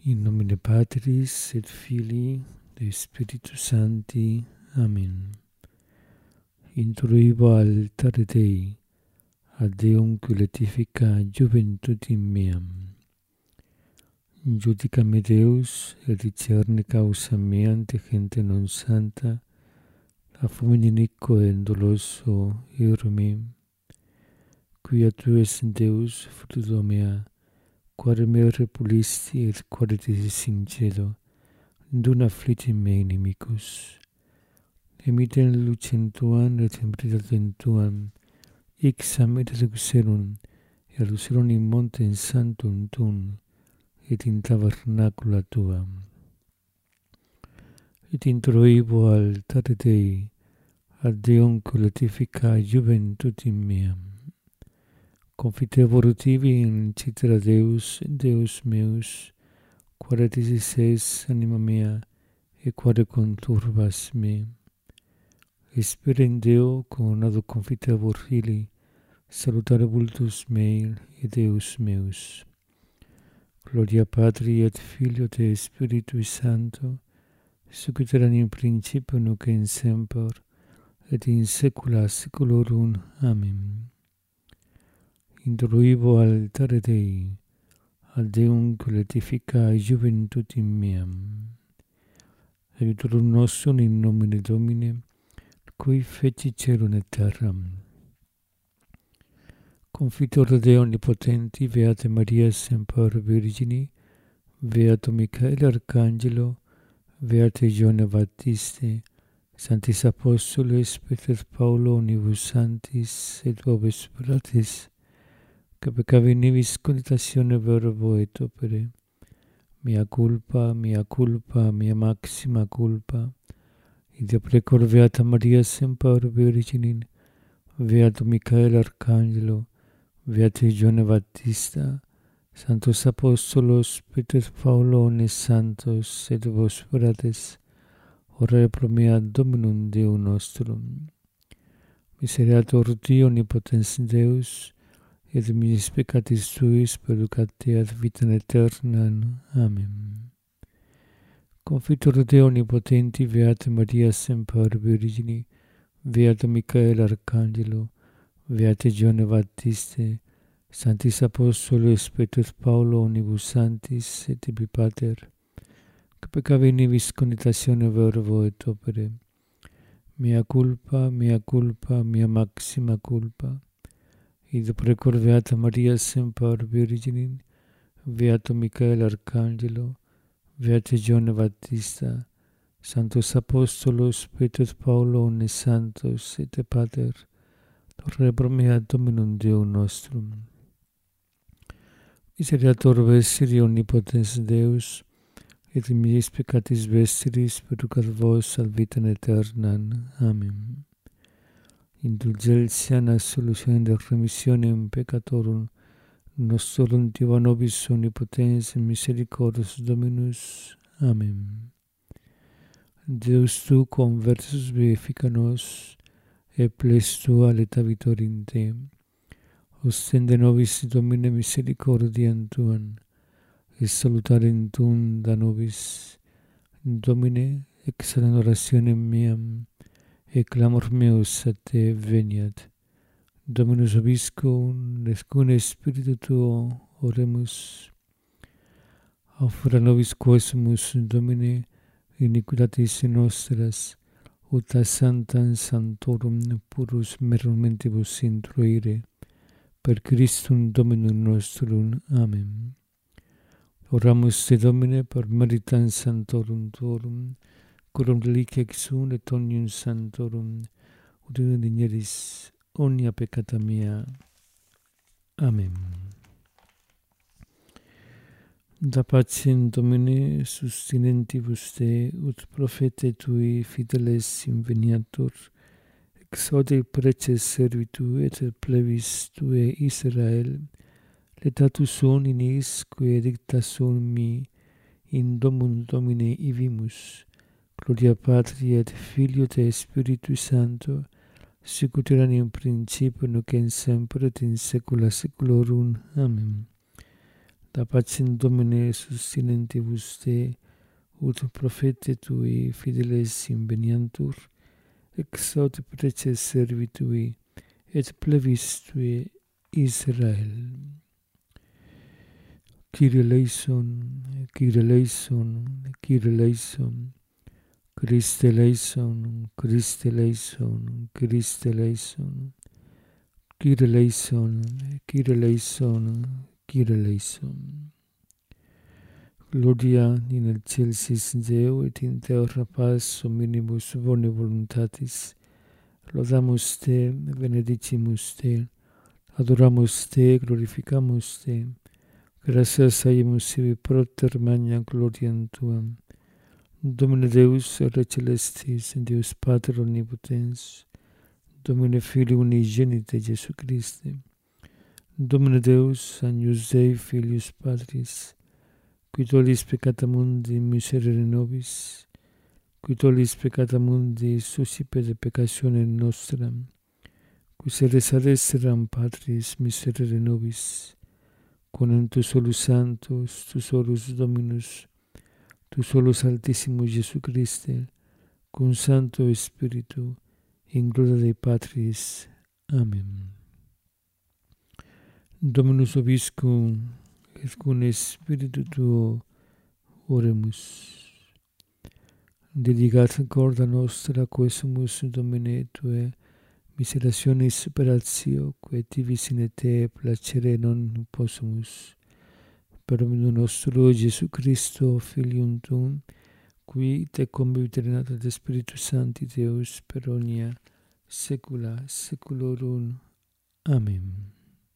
In nomine Patris et Filii et Spiritus Sancti. Amen. Introibo altare Dei, ad Deum qui letifica juventutem meam. Judica-me Deus, et discerne causa mea ante gente non santa, a fumine iniquo et doloso iro me. Quia tu es Deus, fruto mea, quare me repulisti et quare disis in cielo, dun afflitti me inimicus. Emiten lucem tuam et temperitatem tuam, ixam et lucerum in montem sanctum tuum, et in tabernacula tuam. Et introibo altare Dei, ad Deum qui letifica juventutem meam. Confitebor tibi in citera Deus, Deus meus, quare disis es anima mea, et quare conturbas me. Spera in Deo, coronado confitebor Filii, salutare vultus mei et Deus meus. Gloria Patri et Filio et Spiritui Sancto, sic ut erat in principio nunc et in semper, et in saecula saeculorum. Amen. Introibo altare Dei, ad Deum qui letifica juventutem meam. Aiutorium nostrum in nomine Domini, qui feci caelum et terram. Confitor Dei omnipotenti, Beata Maria semper Virgini, Beato Michael Arcangelo, Beate Ioanne Baptiste, Sanctis Apostoles, Peter Paulo, Unibus Sanctis, et vobis fratres, que peccavi nibis conitatione verbo et opere, mea culpa, mea maxima culpa, id precor Beata Maria semper Virginin, Beato Michael Arcangelo, Beate Ioanne Baptista, Sanctos Apostolos, Peter Paulo, ne Santos, et vos fratres, ora pro mea Dominum Deum nostrum. Misereatur Dei omnipotens Deus, et mis peccatis tuis perducate ad vitam aeternam. Amen. Confitor Dei omnipotenti, Beata Maria semper Virgini, Beato Michael Arcangelo, Beate Ioanne Baptiste, Sanctis Apostoles, Peter Paulo, Unibus Sanctis, et tibi Pater, que peccavi nibis conitatione verbo et opere, mea culpa, mea maxima culpa, id precor Beata Maria semper Virginin, Beato Michael Arcangelo, Beate Ioanne Baptista, Sanctos Apostolos, Peter Paulo, ne Santos, et Pater, ora pro mea Dominum Deum nostrum. Misereatur vestri omnipotens Deus, et mis peccatis vestris perducat vos ad vitam aeternam. Amen. Indulgentia et solutionem de remissionem peccatorum nostrorum Deo nobis omnipotens misericordias Dominus. Amen. Deus tu conversus vivifica nos, et ples tua letavitor in te. Ostende nobis Domine misericordiam tuam, et salutarem tuum da nobis. Domine, exaudam orationem meam, et clamor meus a te veniat. Dominus vobiscum, et cum Spiritu tuo oremus. Offera nobis quesumus, Domine, iniquitatis nostras, ut a sanctam sanctorum purus merumentibus introire, per Christum Dominum nostrum. Amen. Oramus te Domine per meritam sanctorum tuorum, curum reliquia exum et omnium sanctorum, ut indigneris omnia peccata mea. Amen. Da pacem Domine sustinentibus te, ut prophete tui fideles inveniatur, exode preces servitu et plebis tue Israel, letatus sunt in is qui edicta sunt mi, in domum Domine ivimus. Gloria Patri et Filio et Spiritui Sancto, sic ut erat in principio nunc et in semper et in saecula saeculorum. Amen. da pacem Domine sustinentibus te, ut profete tui fideles inveniantur, ex aut preces servi tui, et plebis tui Israel. Kyrie eleison, Kyrie eleison, Kyrie eleison, Christe eleison, Christe eleison, Christe eleison, Kyrie eleison, Kyrie eleison, Kyrie eleison. Gloria in excelsis Deo et in terra paz hominibus bone voluntatis. Laudamus te, benedicimus te, adoramus te, glorificamus te. Gratias haemus sibi propter magna gloriam tuam. Domine Deus, Re celestis, Deus Pater omnipotens, Domine Filii unigenite Jesu Christe, Domine Deus, Agnus Dei Filius Patris, qui tollis peccata mundi miserere nobis, qui tollis peccata mundi suscipe de peccatione nostra, qui sedes ad esseram Patris miserere nobis, con tu solus Sanctus, tu solus Dominus, tu solus Altissimus Jesu Christe, cum Sancto Spiritu, in gloria Dei Patris. Amen. Dominus vobiscum, et cum Spiritu tuo oremus. Dedicat corda nostra, quesumus Domine Tue, miserationis superatio, quae tivis in te placere non possumus. Per Dominum nostro Jesu Christo, Filium Tuum, qui te convivit et Spiritus Sancti Deus per omnia saecula saeculorum. Amen.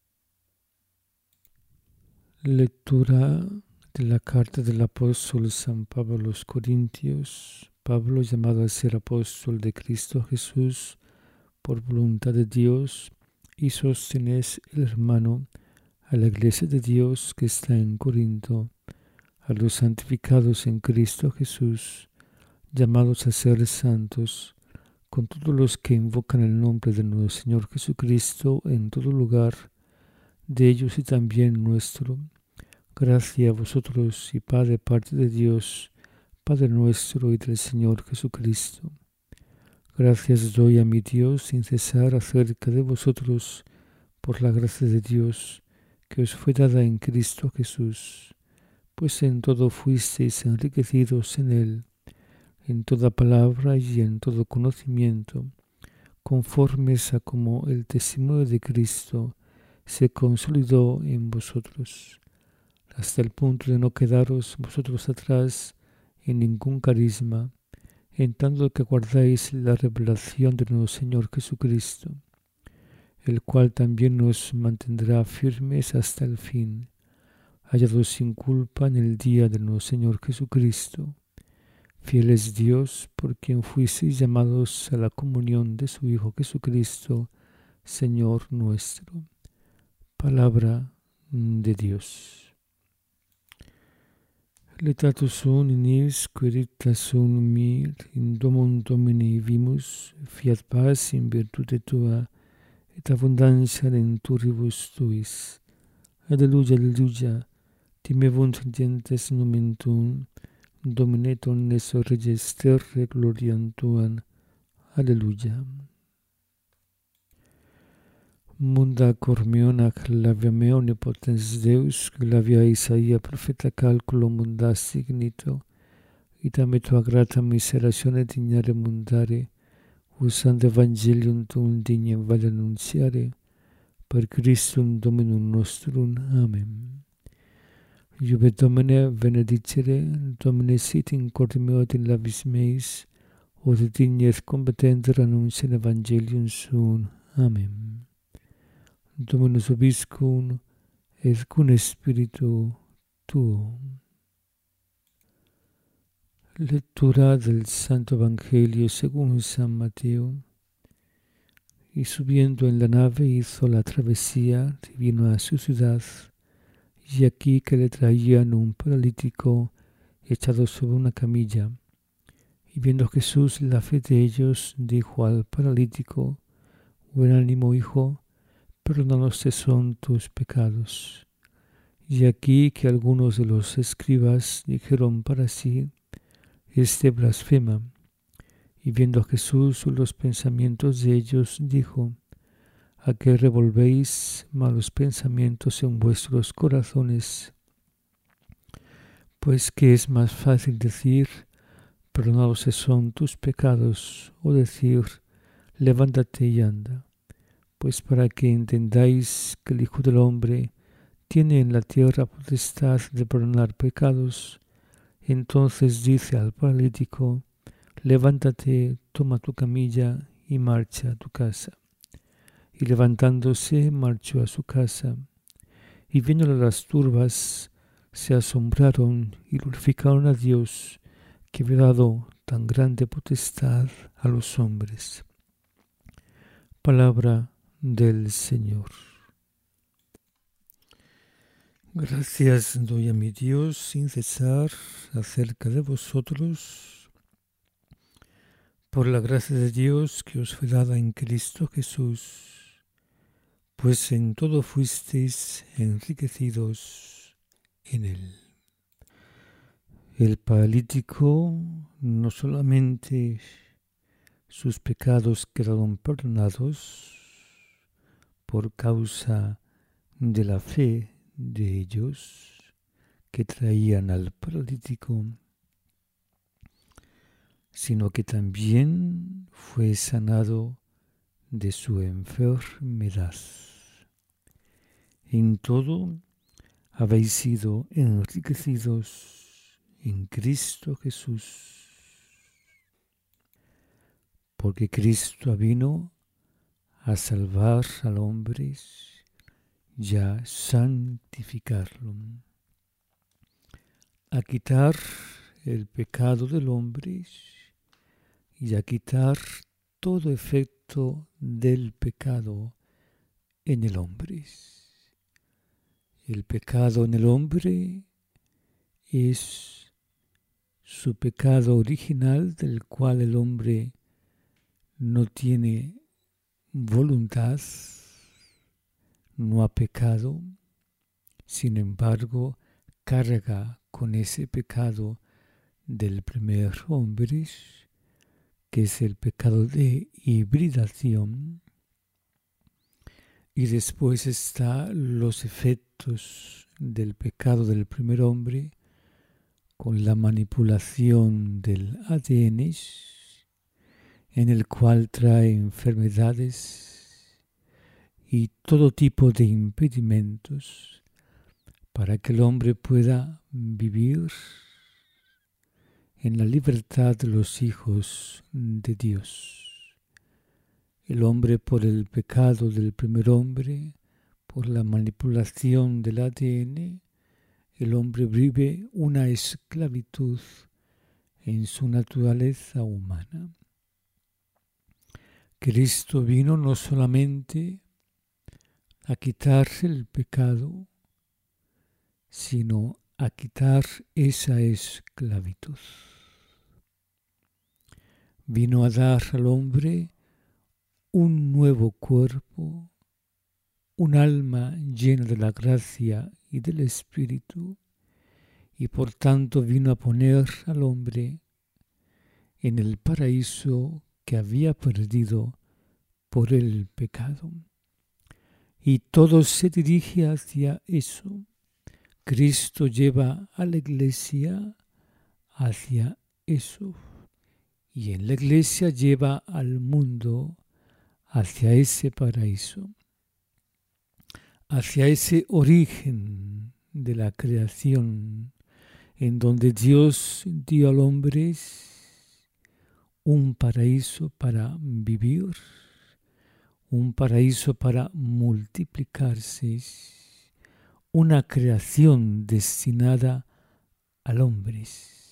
Lectura de la carta del apóstol San Pablo a los Corintios. Pablo, llamado a ser apóstol de Cristo Jesús por voluntad de Dios, y sostenés el hermano a la iglesia de Dios que está en Corinto, a los santificados en Cristo Jesús, llamados a ser santos, con todos los que invocan el nombre de nuestro Señor Jesucristo en todo lugar, de ellos y también nuestro. Gracia a vosotros y paz de parte de Dios, Padre nuestro y del Señor Jesucristo. Gracias doy a mi Dios sin cesar acerca de vosotros por la gracia de Dios que os fue dada en Cristo Jesús, pues en todo fuisteis enriquecidos en Él, en toda palabra y en todo conocimiento, conformes a como el testimonio de Cristo se consolidó en vosotros, hasta el punto de no quedaros vosotros atrás en ningún carisma, en tanto que guardáis la revelación de nuestro Señor Jesucristo, el cual también nos mantendrá firmes hasta el fin, hallados sin culpa en el día de nuestro Señor Jesucristo. Fiel es Dios, por quien fuisteis llamados a la comunión de su Hijo Jesucristo, Señor nuestro. Palabra de Dios. Letatus sum in nihis quiritas sum mir, in domum Domini vimus, fiat paz in virtute tua, et abundantia lenturibus tuis. Alleluia, alleluia, timebunt gentes nomen tuum, Domine omnes reges terrae gloriam tuam. Alleluia. Munda cor meo nac labia mea omnipotens Deus, labia Isaia profeta calculo munda signito, ita tua grata miseratione dignare mundare, usando evangelium tuum dignem vale annunziare, per Christum Dominum nostrum. Amen. Iube Domine benedicere, Domine sit in corde meo et in labis meis, ut dignes competenter annunciare evangelium suum. Amen. Dominus vobiscum, et cum Spiritu tuo. Lectura del Santo Evangelio según San Mateo. Y subiendo en la nave hizo la travesía y vino a su ciudad, y aquí que le traían un paralítico echado sobre una camilla. Y viendo Jesús la fe de ellos, dijo al paralítico: Buen ánimo, hijo, perdónanos son tus pecados. Y aquí que algunos de los escribas dijeron para sí: este blasfema. Y viendo a Jesús los pensamientos de ellos, dijo: ¿a qué revolvéis malos pensamientos en vuestros corazones? Pues que es más fácil decir: perdonados son tus pecados, o decir: levántate y anda. Pues para que entendáis que el Hijo del Hombre tiene en la tierra potestad de perdonar pecados, entonces dice al paralítico: levántate, toma tu camilla y marcha a tu casa. Y levantándose, marchó a su casa. Y viéndole las turbas, se asombraron y glorificaron a Dios, que había dado tan grande potestad a los hombres. Palabra del Señor. Gracias doy a mi Dios sin cesar acerca de vosotros, por la gracia de Dios que os fue dada en Cristo Jesús, pues en todo fuisteis enriquecidos en Él. El paralítico no solamente sus pecados quedaron perdonados por causa de la fe de ellos que traían al paralítico, sino que también fue sanado de su enfermedad. En todo habéis sido enriquecidos en Cristo Jesús, porque Cristo vino a salvar al hombre y a santificarlo, a quitar el pecado del hombre y a quitar todo efecto del pecado en el hombre. El pecado en el hombre es su pecado original, del cual el hombre no tiene voluntad, no ha pecado, sin embargo, carga con ese pecado del primer hombre, que es el pecado de hibridación, y después están los efectos del pecado del primer hombre, con la manipulación del ADN, en el cual trae enfermedades y todo tipo de impedimentos para que el hombre pueda vivir en la libertad de los hijos de Dios. El hombre, por el pecado del primer hombre, por la manipulación del ADN, el hombre vive una esclavitud en su naturaleza humana. Cristo vino no solamente a quitar el pecado, sino a quitar esa esclavitud. Vino a dar al hombre un nuevo cuerpo, un alma llena de la gracia y del Espíritu, y por tanto vino a poner al hombre en el paraíso que había perdido por el pecado. Y todo se dirige hacia eso. Cristo lleva a la iglesia hacia eso. Y en la iglesia lleva al mundo hacia ese paraíso, hacia ese origen de la creación, en donde Dios dio al hombre un paraíso para vivir, un paraíso para multiplicarse, una creación destinada al hombre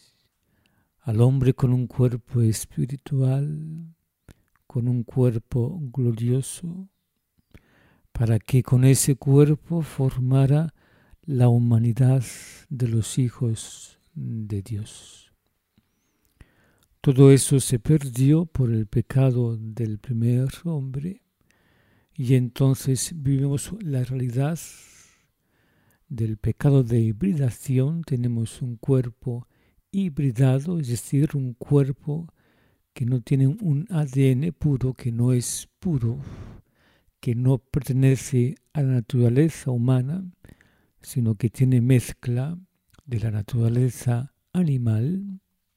con un cuerpo espiritual, con un cuerpo glorioso, para que con ese cuerpo formara la humanidad de los hijos de Dios. Todo eso se perdió por el pecado del primer hombre, y entonces vivimos la realidad del pecado de hibridación tenemos un cuerpo hibridado, es decir, un cuerpo que no tiene un ADN puro, que no es puro, que no pertenece a la naturaleza humana, sino que tiene mezcla de la naturaleza animal.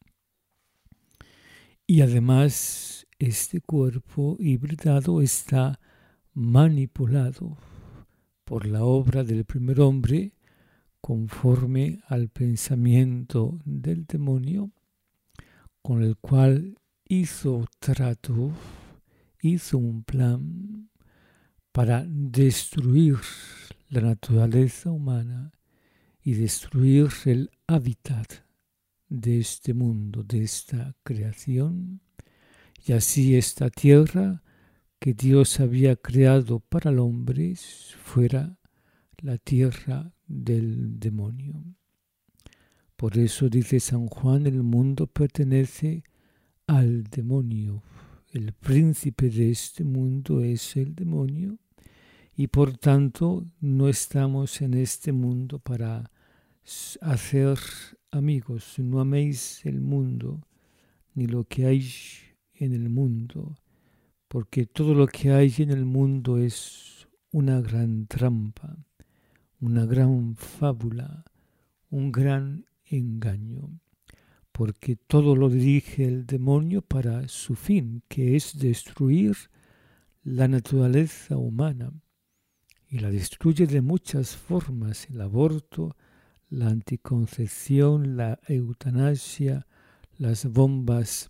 Y además este cuerpo hibridado está manipulado por la obra del primer hombre conforme al pensamiento del demonio, con el cual hizo trato, hizo un plan para destruir la naturaleza humana y destruir el hábitat de este mundo, de esta creación, y así esta tierra que Dios había creado para el hombre fuera la tierra del demonio. Por eso dice San Juan, el mundo pertenece al demonio. El príncipe de este mundo es el demonio y por tanto no estamos en este mundo para hacer amigos. No améis el mundo ni lo que hay en el mundo, porque todo lo que hay en el mundo es una gran trampa, una gran fábula, un gran engaño, porque todo lo dirige el demonio para su fin, que es destruir la naturaleza humana, y la destruye de muchas formas: el aborto, la anticoncepción, la eutanasia, las bombas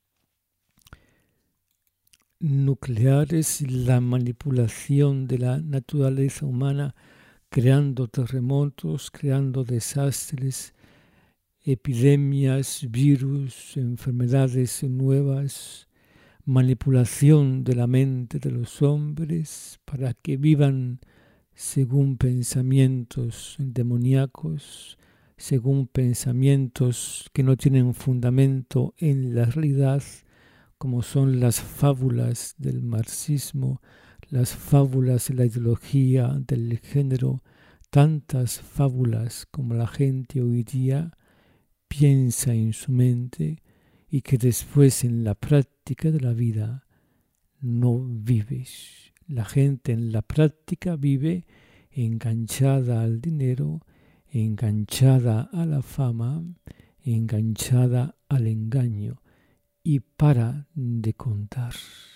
nucleares, la manipulación de la naturaleza humana, creando terremotos, creando desastres, epidemias, virus, enfermedades nuevas, manipulación de la mente de los hombres para que vivan según pensamientos demoníacos, según pensamientos que no tienen fundamento en la realidad, como son las fábulas del marxismo, las fábulas de la ideología del género, tantas fábulas como la gente hoy día piensa en su mente y que después en la práctica de la vida no vives. La gente en la práctica vive enganchada al dinero, enganchada a la fama, enganchada al engaño y para de contar.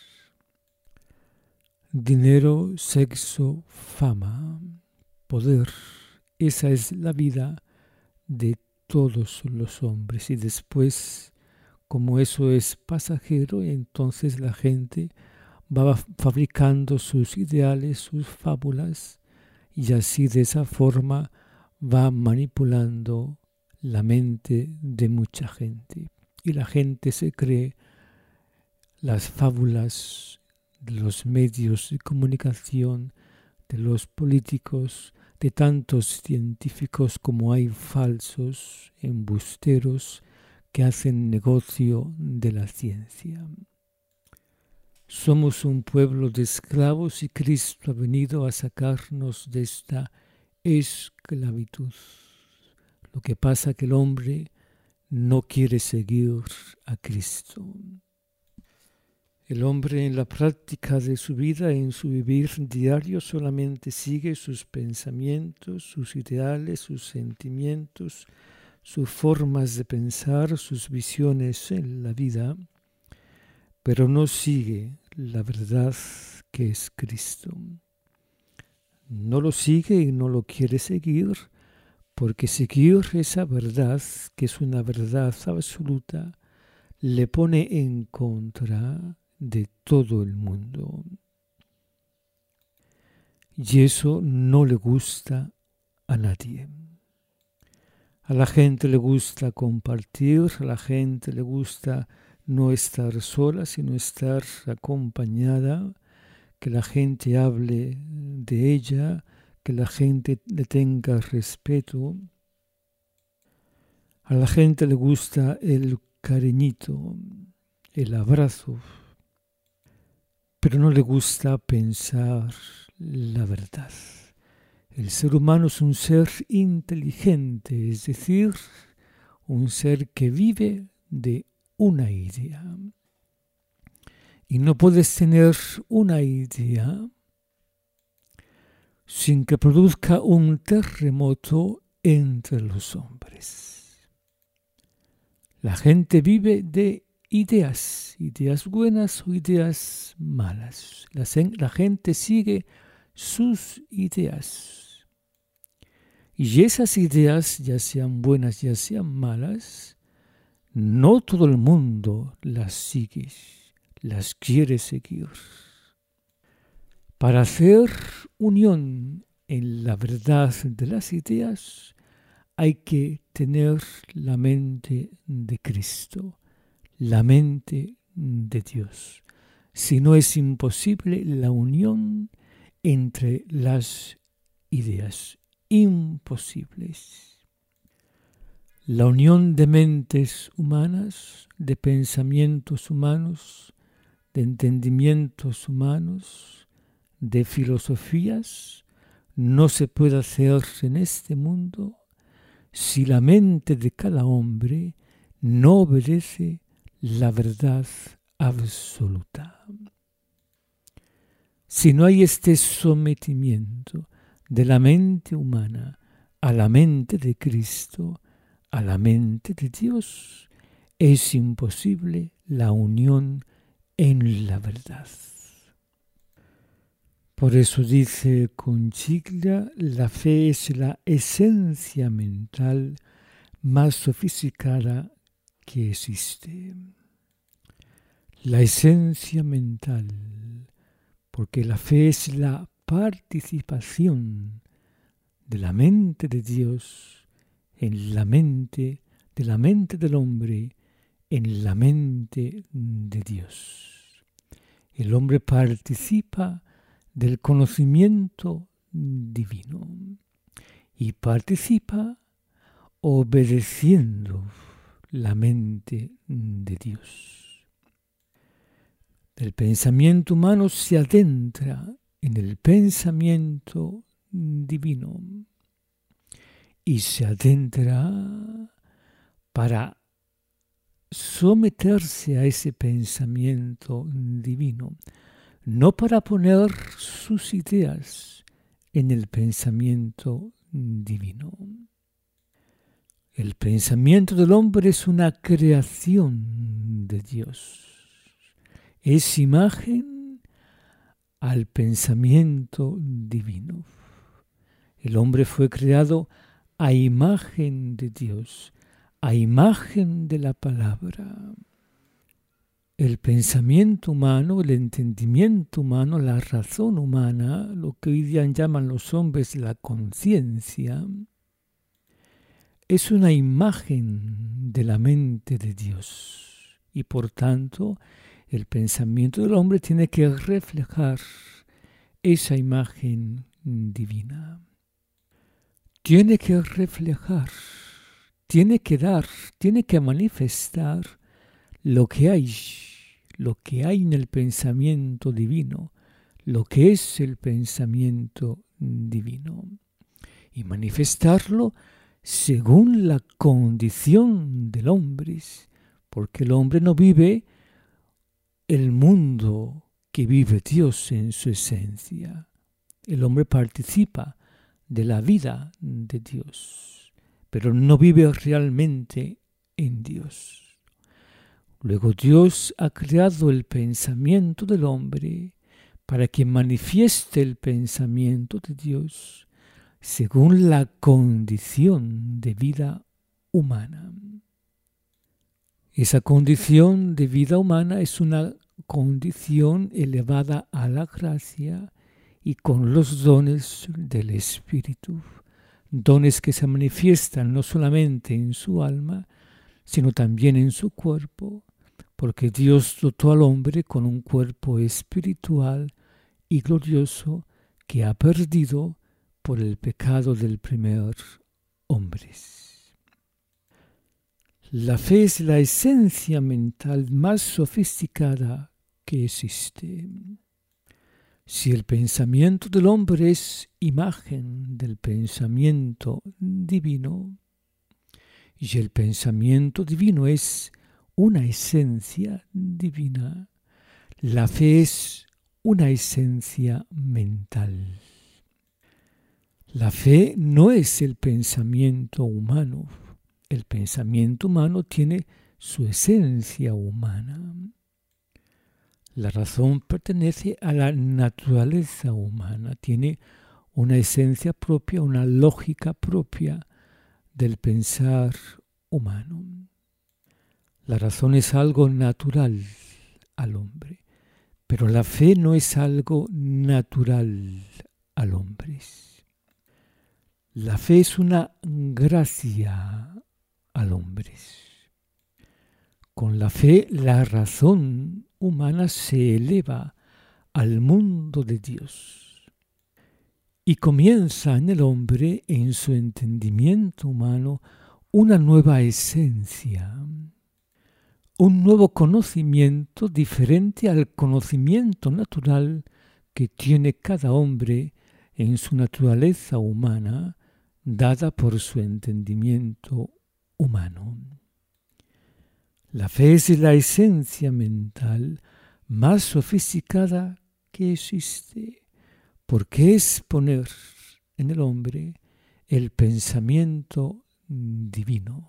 Dinero, sexo, fama, poder, esa es la vida de todos los hombres. Y después, como eso es pasajero, entonces la gente va fabricando sus ideales, sus fábulas, y así de esa forma va manipulando la mente de mucha gente. Y la gente se cree las fábulas de los medios de comunicación, de los políticos, de tantos científicos como hay falsos, embusteros, que hacen negocio de la ciencia. Somos un pueblo de esclavos y Cristo ha venido a sacarnos de esta esclavitud. Lo que pasa es que el hombre no quiere seguir a Cristo. El hombre en la práctica de su vida, en su vivir diario, solamente sigue sus pensamientos, sus ideales, sus sentimientos, sus formas de pensar, sus visiones en la vida, pero no sigue la verdad que es Cristo. No lo sigue y no lo quiere seguir, porque seguir esa verdad, que es una verdad absoluta, le pone en contra de todo el mundo. Y eso no le gusta a nadie. A la gente le gusta compartir, a la gente le gusta no estar sola, sino estar acompañada, que la gente hable de ella, que la gente le tenga respeto. A la gente le gusta el cariñito, el abrazo, pero no le gusta pensar la verdad. El ser humano es un ser inteligente, es decir, un ser que vive de una idea. Y no puedes tener una idea sin que produzca un terremoto entre los hombres. La gente vive de ideas buenas o ideas malas. La gente sigue sus ideas. Y esas ideas, ya sean buenas, ya sean malas, no todo el mundo las sigue, las quiere seguir. Para hacer unión en la verdad de las ideas, hay que tener la mente de Cristo, la mente de Dios. Si no, es imposible la unión entre las ideas. Imposibles. La unión de mentes humanas, de pensamientos humanos, de entendimientos humanos, de filosofías, no se puede hacer en este mundo si la mente de cada hombre no obedece la verdad absoluta. Si no hay este sometimiento de la mente humana a la mente de Cristo, a la mente de Dios, es imposible la unión en la verdad. Por eso dice Conchiglia, la fe es la esencia mental más sofisticada que existe. La esencia mental, porque la fe es la participación de la mente de Dios en la mente del hombre, en la mente de Dios. El hombre participa del conocimiento divino y participa obedeciendo la mente de Dios. El pensamiento humano se adentra en el pensamiento divino y se adentra para someterse a ese pensamiento divino, no para poner sus ideas en el pensamiento divino. El pensamiento del hombre es una creación de Dios. Es imagen al pensamiento divino. El hombre fue creado a imagen de Dios, a imagen de la palabra. El pensamiento humano, el entendimiento humano, la razón humana, lo que hoy día llaman los hombres la conciencia, es una imagen de la mente de Dios. Y por tanto, el pensamiento del hombre tiene que reflejar esa imagen divina. Tiene que reflejar, tiene que dar, tiene que manifestar lo que hay en el pensamiento divino, lo que es el pensamiento divino, y manifestarlo según la condición del hombre, porque el hombre no vive el mundo que vive Dios en su esencia. El hombre participa de la vida de Dios, pero no vive realmente en Dios. Luego Dios ha creado el pensamiento del hombre para que manifieste el pensamiento de Dios según la condición de vida humana. Esa condición de vida humana es una condición elevada a la gracia y con los dones del Espíritu, dones que se manifiestan no solamente en su alma, sino también en su cuerpo, porque Dios dotó al hombre con un cuerpo espiritual y glorioso que ha perdido por el pecado del primer hombre. La fe es la esencia mental más sofisticada que existe. Si el pensamiento del hombre es imagen del pensamiento divino, y el pensamiento divino es una esencia divina, la fe es una esencia mental. La fe no es el pensamiento humano. El pensamiento humano tiene su esencia humana. La razón pertenece a la naturaleza humana, tiene una esencia propia, una lógica propia del pensar humano. La razón es algo natural al hombre, pero la fe no es algo natural al hombre. La fe es una gracia al hombre. Con la fe, la razón humana se eleva al mundo de Dios y comienza en el hombre, en su entendimiento humano, una nueva esencia, un nuevo conocimiento diferente al conocimiento natural que tiene cada hombre en su naturaleza humana, dada por su entendimiento humano. La fe es la esencia mental más sofisticada que existe, porque es poner en el hombre el pensamiento divino.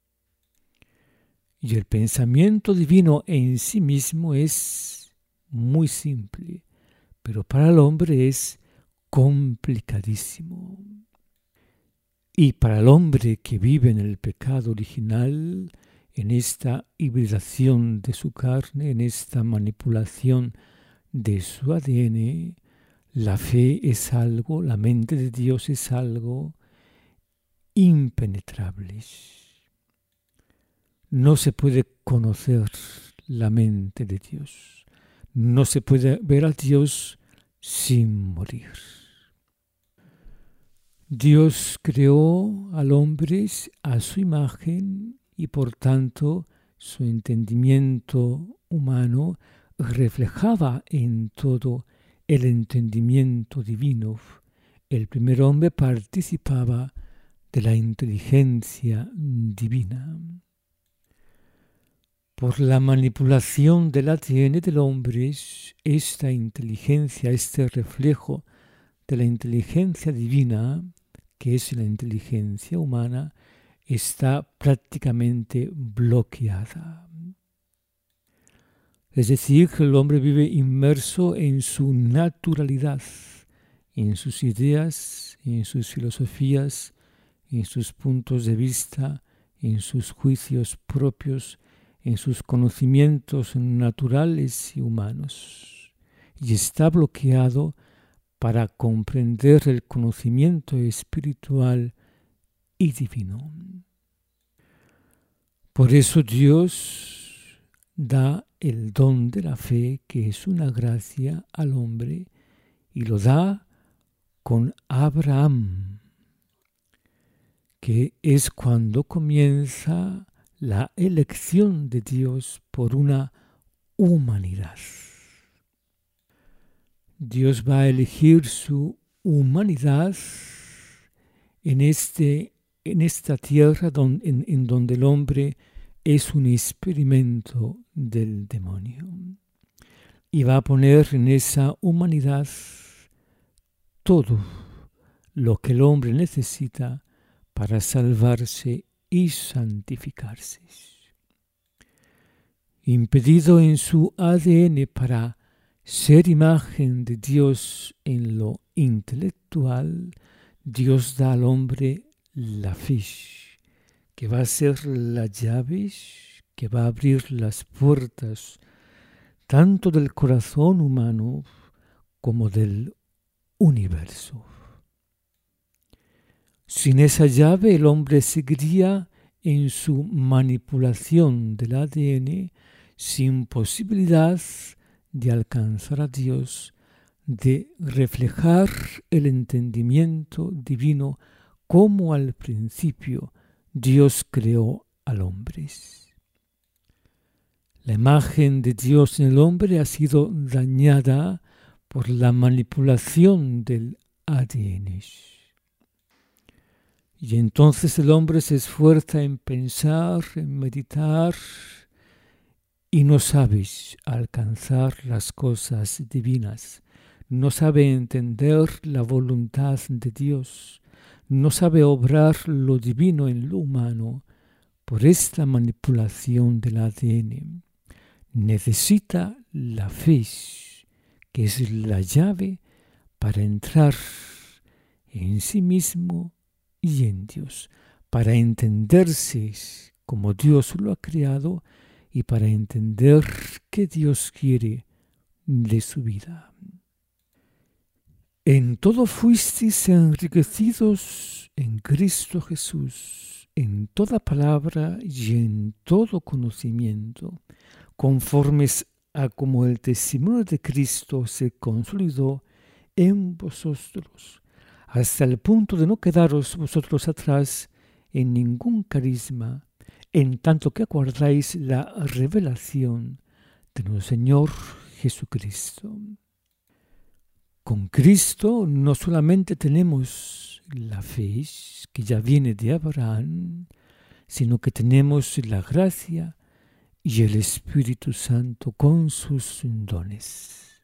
Y el pensamiento divino en sí mismo es muy simple, pero para el hombre es complicadísimo. Y para el hombre que vive en el pecado original, en esta hibridación de su carne, en esta manipulación de su ADN, la fe es algo, la mente de Dios es algo impenetrable. No se puede conocer la mente de Dios. No se puede ver a Dios sin morir. Dios creó al hombre a su imagen y por tanto su entendimiento humano reflejaba en todo el entendimiento divino. El primer hombre participaba de la inteligencia divina. Por la manipulación del ADN del hombre, esta inteligencia, este reflejo de la inteligencia divina, que es la inteligencia humana, está prácticamente bloqueada. Es decir, que el hombre vive inmerso en su naturalidad, en sus ideas, en sus filosofías, en sus puntos de vista, en sus juicios propios, en sus conocimientos naturales y humanos. Y está bloqueado para comprender el conocimiento espiritual y divino. Por eso Dios da el don de la fe, que es una gracia al hombre, y lo da con Abraham, que es cuando comienza la elección de Dios por una humanidad. Dios va a elegir su humanidad en esta tierra en donde el hombre es un experimento del demonio. Y va a poner en esa humanidad todo lo que el hombre necesita para salvarse y santificarse. Impedido en su ADN para ser imagen de Dios en lo intelectual, Dios da al hombre la fe, que va a ser la llave que va a abrir las puertas tanto del corazón humano como del universo. Sin esa llave el hombre seguiría en su manipulación del ADN sin posibilidad de alcanzar a Dios, de reflejar el entendimiento divino como al principio Dios creó al hombre. La imagen de Dios en el hombre ha sido dañada por la manipulación del ADN. Y entonces el hombre se esfuerza en pensar, en meditar, y no sabe alcanzar las cosas divinas, no sabe entender la voluntad de Dios, no sabe obrar lo divino en lo humano por esta manipulación del ADN. Necesita la fe, que es la llave para entrar en sí mismo y en Dios, para entenderse como Dios lo ha creado y para entender qué Dios quiere de su vida. En todo fuisteis enriquecidos en Cristo Jesús, en toda palabra y en todo conocimiento, conformes a como el testimonio de Cristo se consolidó en vosotros, hasta el punto de no quedaros vosotros atrás en ningún carisma, en tanto que aguardáis la revelación de nuestro Señor Jesucristo. Con Cristo no solamente tenemos la fe que ya viene de Abraham, sino que tenemos la gracia y el Espíritu Santo con sus dones.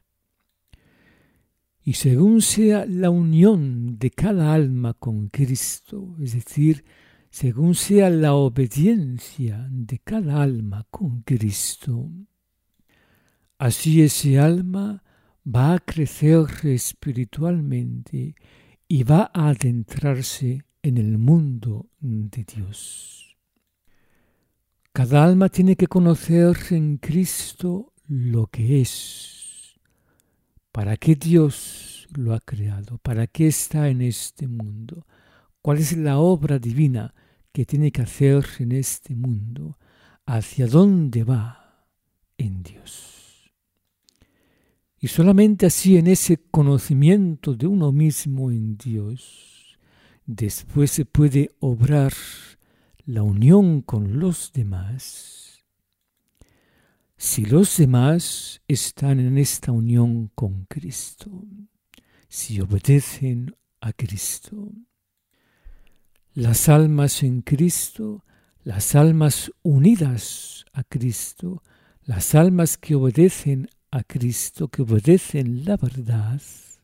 Y según sea la unión de cada alma con Cristo, es decir, según sea la obediencia de cada alma con Cristo, así ese alma va a crecer espiritualmente y va a adentrarse en el mundo de Dios. Cada alma tiene que conocer en Cristo lo que es, para qué Dios lo ha creado, para qué está en este mundo, cuál es la obra divina que tiene que hacer en este mundo, hacia dónde va en Dios. Y solamente así, en ese conocimiento de uno mismo en Dios, después se puede obrar la unión con los demás. Si los demás están en esta unión con Cristo, si obedecen a Cristo, las almas en Cristo, las almas unidas a Cristo, las almas que obedecen a Cristo, que obedecen la verdad,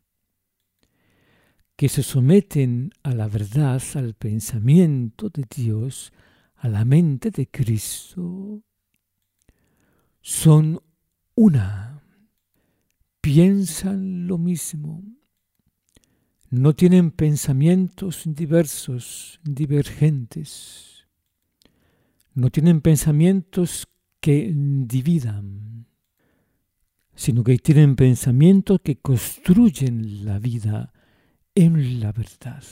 que se someten a la verdad, al pensamiento de Dios, a la mente de Cristo, son una, piensan lo mismo, no tienen pensamientos diversos, divergentes, no tienen pensamientos que dividan, sino que tienen pensamientos que construyen la vida en la verdad.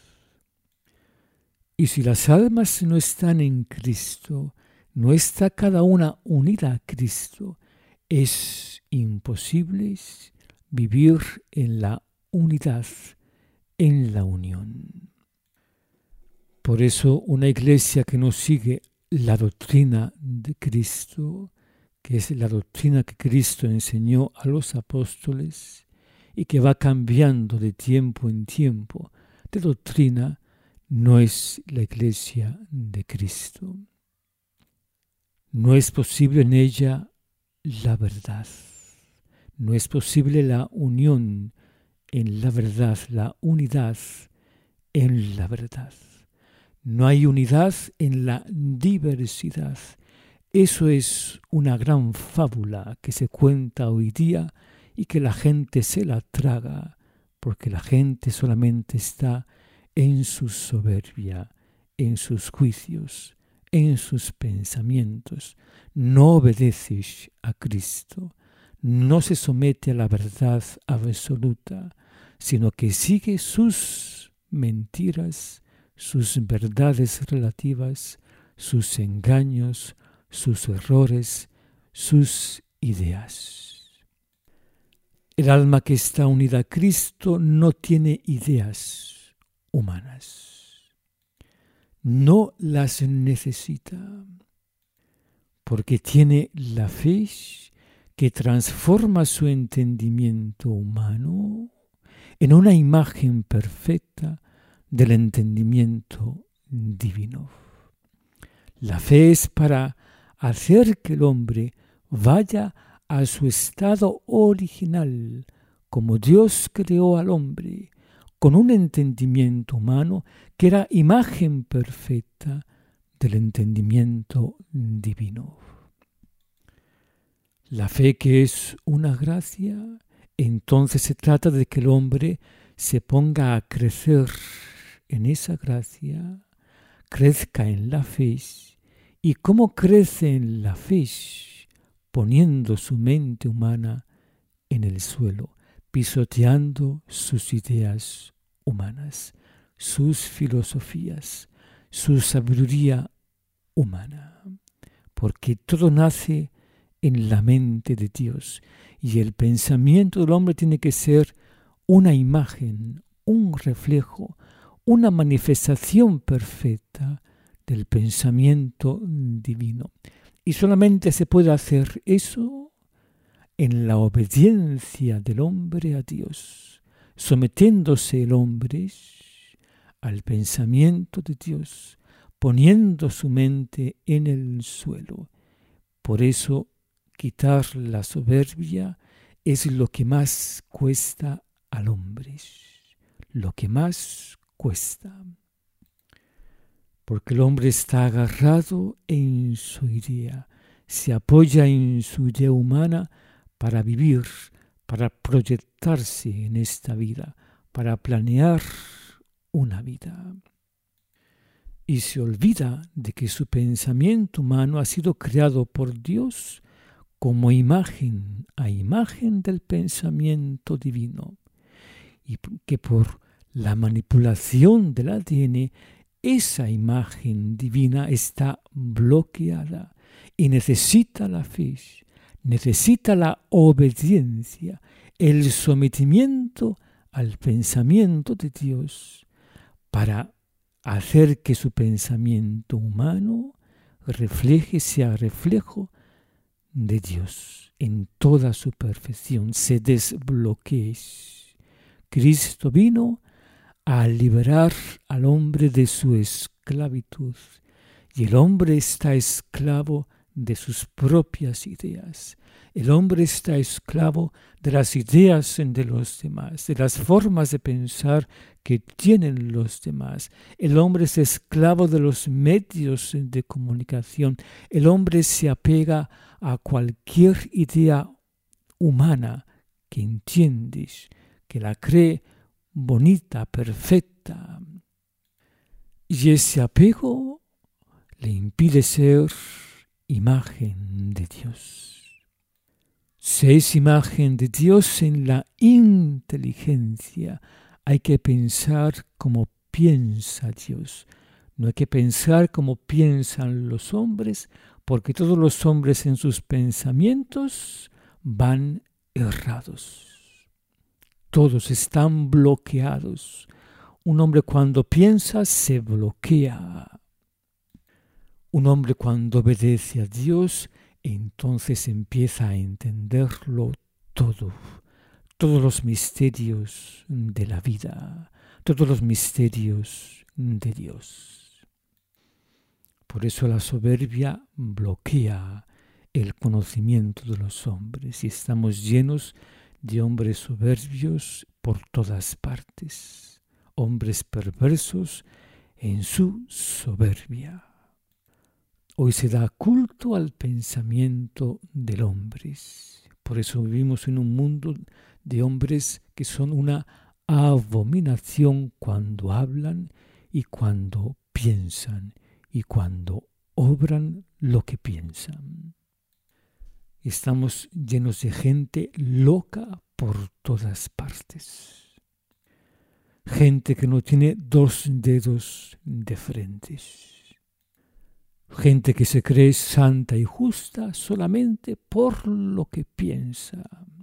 Y si las almas no están en Cristo, no está cada una unida a Cristo, es imposible vivir en la unidad, en la unión. Por eso una iglesia que no sigue la doctrina de Cristo, que es la doctrina que Cristo enseñó a los apóstoles y que va cambiando de tiempo en tiempo de doctrina, no es la iglesia de Cristo. No es posible en ella la verdad. No es posible la unión en la verdad, la unidad en la verdad. No hay unidad en la diversidad. Eso es una gran fábula que se cuenta hoy día y que la gente se la traga, porque la gente solamente está en su soberbia, en sus juicios, en sus pensamientos. No obedece a Cristo, no se somete a la verdad absoluta, sino que sigue sus mentiras, sus verdades relativas, sus engaños, sus errores, sus ideas. El alma que está unida a Cristo no tiene ideas humanas. No las necesita, porque tiene la fe que transforma su entendimiento humano en una imagen perfecta del entendimiento divino. La fe es para hacer que el hombre vaya a su estado original, como Dios creó al hombre, con un entendimiento humano que era imagen perfecta del entendimiento divino. La fe, que es una gracia, entonces se trata de que el hombre se ponga a crecer en esa gracia, crezca en la fe. ¿Y cómo crece en la fe? Poniendo su mente humana en el suelo, pisoteando sus ideas humanas, sus filosofías, su sabiduría humana. Porque todo nace en la mente de Dios, y el pensamiento del hombre tiene que ser una imagen, un reflejo, una manifestación perfecta del pensamiento divino. Y solamente se puede hacer eso en la obediencia del hombre a Dios, sometiéndose el hombre al pensamiento de Dios, poniendo su mente en el suelo. Por eso, quitar la soberbia es lo que más cuesta al hombre, lo que más cuesta. Porque el hombre está agarrado en su idea, se apoya en su idea humana para vivir, para proyectarse en esta vida, para planear una vida. Y se olvida de que su pensamiento humano ha sido creado por Dios como imagen a imagen del pensamiento divino, y que por la manipulación del ADN esa imagen divina está bloqueada y necesita la fe, necesita la obediencia, el sometimiento al pensamiento de Dios para hacer que su pensamiento humano sea reflejo de Dios en toda su perfección, se desbloquee. Cristo vino a liberar al hombre de su esclavitud, y el hombre está esclavo de sus propias ideas. El hombre está esclavo de las ideas de los demás, de las formas de pensar que tienen los demás. El hombre es esclavo de los medios de comunicación. El hombre se apega a cualquier idea humana que entiendes, que la cree bonita, perfecta. Y ese apego le impide ser imagen de Dios. Se es imagen de Dios en la inteligencia. Hay que pensar como piensa Dios. No hay que pensar como piensan los hombres, porque todos los hombres en sus pensamientos van errados. Todos están bloqueados. Un hombre cuando piensa se bloquea. Un hombre cuando obedece a Dios, entonces empieza a entenderlo todo. Todos los misterios de la vida, todos los misterios de Dios. Por eso la soberbia bloquea el conocimiento de los hombres y estamos llenos de hombres soberbios por todas partes, hombres perversos en su soberbia. Hoy se da culto al pensamiento del hombre. Por eso vivimos en un mundo de hombres que son una abominación cuando hablan y cuando piensan y cuando obran lo que piensan. Estamos llenos de gente loca por todas partes. Gente que no tiene 2 dedos de frente. Gente que se cree santa y justa solamente por lo que piensa.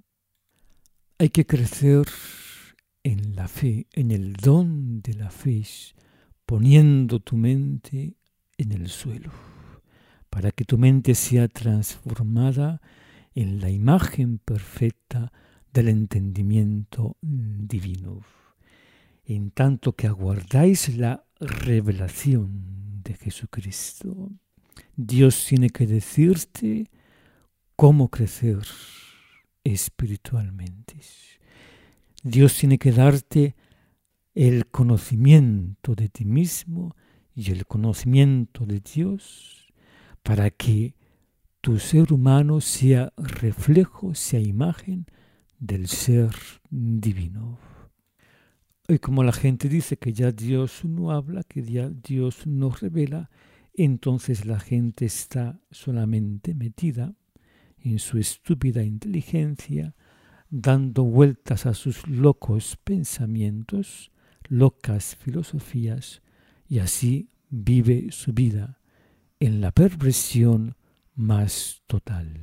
Hay que crecer en la fe, en el don de la fe, poniendo tu mente en el suelo, para que tu mente sea transformada en la imagen perfecta del entendimiento divino, en tanto que aguardáis la revelación de Jesucristo. Dios tiene que decirte cómo crecer espiritualmente. Dios tiene que darte el conocimiento de ti mismo y el conocimiento de Dios para que tu ser humano sea reflejo, sea imagen del ser divino. Y como la gente dice que ya Dios no habla, que ya Dios no revela, entonces la gente está solamente metida en su estúpida inteligencia, dando vueltas a sus locos pensamientos, locas filosofías, y así vive su vida en la perversión más total.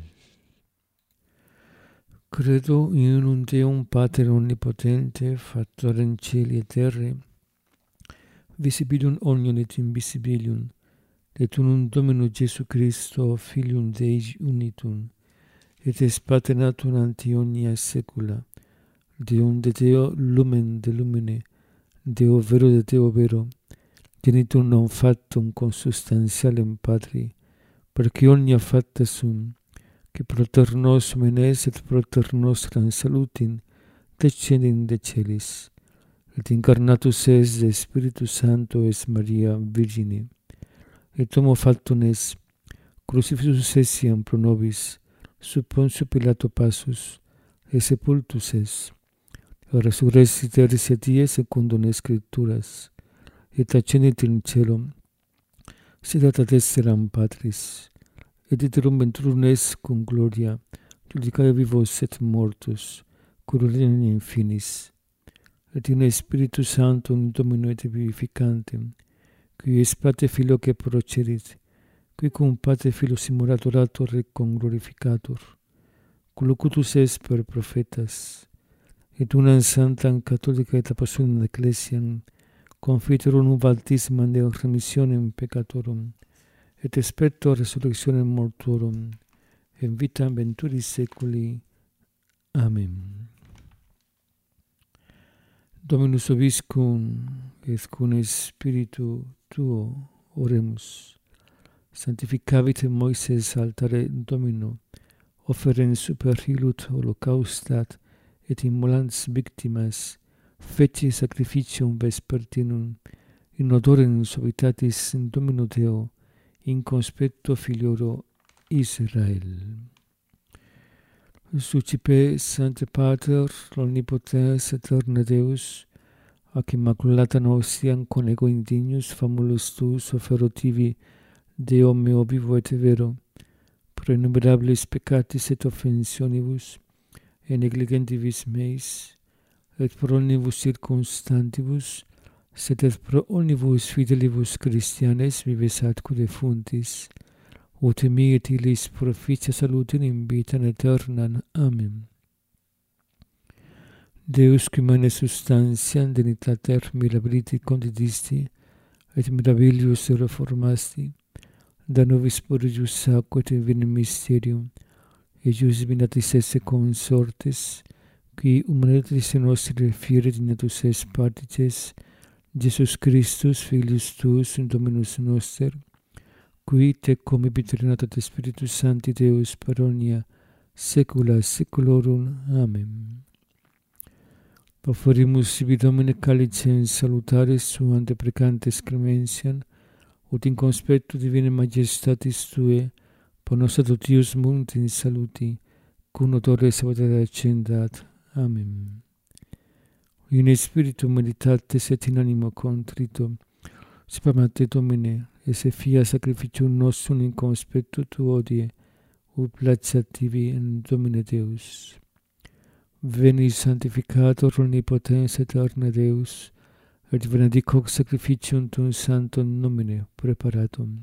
Credo in un Deum Pater omnipotente, factor in cieli et terre, visibilium omnium et invisibilium, et unum Domino Jesu Christo, Filium Dei unitum, et es paternatum ante omnia saecula, Deum de Deo lumen de lumine, Deo vero de Deo vero, genitum non factum consubstantialem Patri, perque omnia facta sum, que proter nos menes et proter nostram salutin descendit de celis, et incarnatus es de Spiritus Sancto es Maria Virgine, et homo factum es, crucifixus essiam pro nobis, sub Pontio Pilato passus, et sepultus es, et resurrexit tertia die secundum Scripturas, et ascendit in caelum, sedat ad exteram Patris, et iterum venturum es cum gloria, judicare vivos et mortus, cur regnum in finis, et in Spiritus Sanctum Domino et vivificantem, qui es Pater Filio que procerit, qui cum Pater Filio simul adorator et cum glorificator, cum locutus est per prophetas, et unam sanctam catholica et apostolica ecclesiam, confiterum unum baptismam de remissionem peccatorum, et specto resurrectionem mortuorum, et vitam venturis saeculi. Amen. Dominus vobiscum, et cum spiritu tuo oremus. Sanctificavit Moises altare Domino, offerens super hilut holocaustat, et immolans victimas, feci sacrificium vespertinum, in odorem suavitatis Domino Deo, in conspecto filioro Israel. Sucipe Sancte Pater, omnipotens aeterna Deus, ac immaculata nostiam con ego indignus famulus tuus offerotivi Deo meo vivo et vero, pro innumerabilis peccatis et offensionibus, et negligentibus meis, et pro omnibus circumstantibus, sed et pro omnibus fidelibus Christianes vives atque defuntis, ut mi et illis proficia salutem in vitam aeternam. Amen. Deus qui mane substantiam dignitater mirabiliti condidisti, et mirabilius reformasti, da nobis purgius sacco et vini mysterium, et ius divinatis esse consortes, qui humanitas nostri fiere dignatus es partices, Jesus Christus, Filius tuus, Dominus noster, qui te comebit regnat et Spiritus Sancti Deus per omnia saecula saeculorum. Amen. Offerimus sibi Domine calicem salutaris suam deprecantes crementiam, ut in conspectu divinae majestatis Tuae, ponos adutius munt in saluti, cum odore salutatis accendat. Amen. In spiritu meditatis et in animo contrito, spamate Domine, et se fia sacrificium nostrum in conspectu Tuo odie, ut placeat tibi in Domine Deus. Veni sanctificator omnipotens aeterna Deus, et benedic hoc sacrificium tuum sanctum nomine preparatum.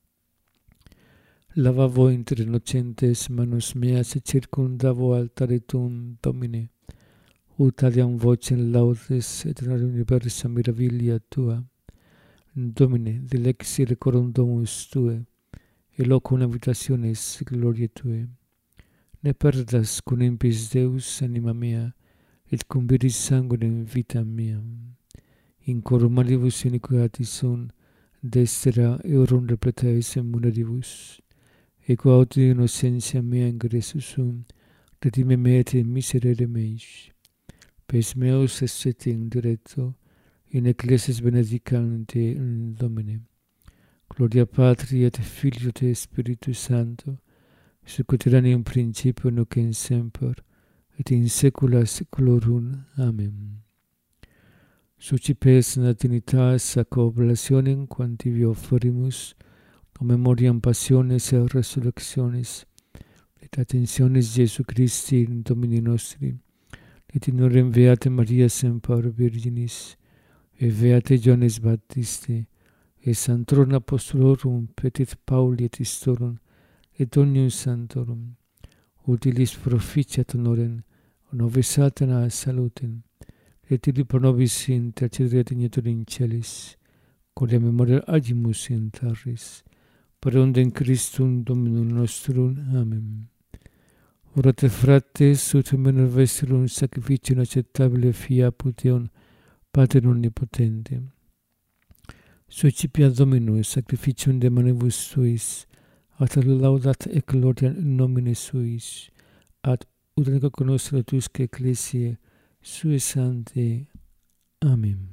Lavavo inter innocentes manos meas et circundavo altare tuum, Domine, ut adiam vocem laudes et in universa mirabilia Tua. Domine, dilexire corum domus Tuae, et locum habitationis gloriae Tuae. ne perdas cum impis Deus anima mea, et cum viris sanguinem vita mea. In coro malibus iniquiatis sunt, destera eorum repleta esse munedibus. Eco aut innocentia mea ingressus sum, redime me et in miserere meis. Pes meus esset in diretto, in ecclesias benedicante in Domine. Gloria Patri et Filio et Spiritus Sancto, sic ut erat in principio nunc in semper, et in saecula saeculorum. Amen. Sucipes Nativitas ac oblationem quam tibi offerimus, memoriam passiones et resurrectionis, et attentionis Iesu Christi in Domini nostri, et in orem Beate Maria semper Virginis, et Beate Ioannes Baptiste, et Sanctorum Apostolorum Petit Pauli et Istorum, et omnium sanctorum, utilis proficiat honorem, nobis Satana salutem, et illi pro nobis intercederet in celis, quolia memoria agimus in terris, per ondem Christum Dominum nostrum. Amen. Orate frates, ut menor vestrum sacrificium acceptabile fiaput Deum Pater omnipotentem. Sucipia Dominus sacrificium de manibus suis, at laudat et gloria in nomine suis, ad ut conoscere tusque ecclesiae sue sanctae. Amen.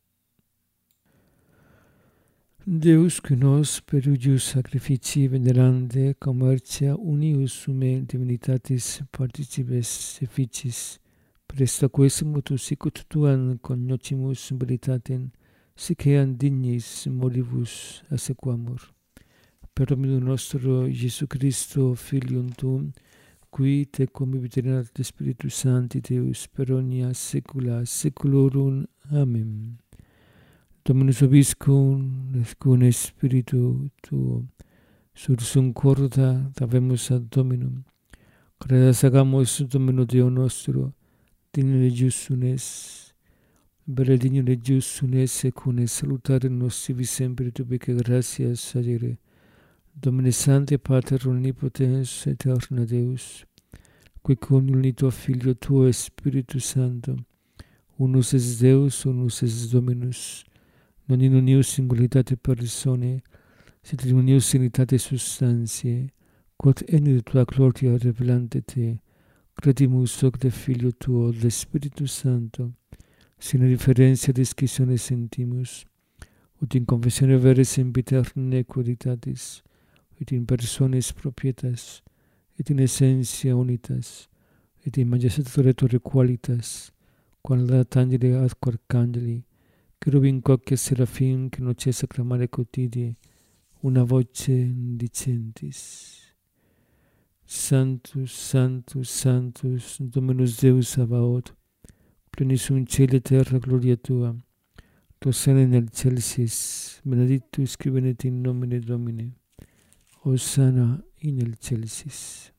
Deus qui nos per ius sacrificii venerande commercia unius sume divinitatis participes efficis, presta quesum ut sic ut tuam cognoscimus veritatem, sic eam dignis moribus assequamur. Per Dominum nostro Iesu Christo, Filium tuum, qui te conviviterat Spiritus Sancti Deus per omnia saecula saeculorum. Amen. Dominus vobiscum, et cum Spiritu tuo, sursum corda davemus ad Dominum, credas hagamus Domino Deo nostro, digno de justum es, bere digno de justum es, et cum salutare nostri sempre tubique gratias agere, Domine Sancte Pater omnipotens aeterna Deus, qui cum unito Filio tuo Spiritus Sancto, unus es Deus, unus es Dominus, non in unius singularitate personae, sed in unius unitate substantiae, quod enim tua gloria revelante te, credimus hoc de Filio tuo, de Spiritus Sancto, sine differentia disquisione sentimus, ut in confessione vere sempiterne quoditatis, et in personis propietas, et in essentia unitas, et in majestatis retore qualitas, quam laudat angeli ad arcangeli, cherubim quoque seraphim, que noces acclamare quotidie, una voce dicentis. Sanctus, Sanctus, Sanctus, Dominus Deus Sabaoth, plenis sunt caeli et terra gloria tua, Hosanna in excelsis, benedictus qui venit in nomine Domini, Hosanna in excelsis.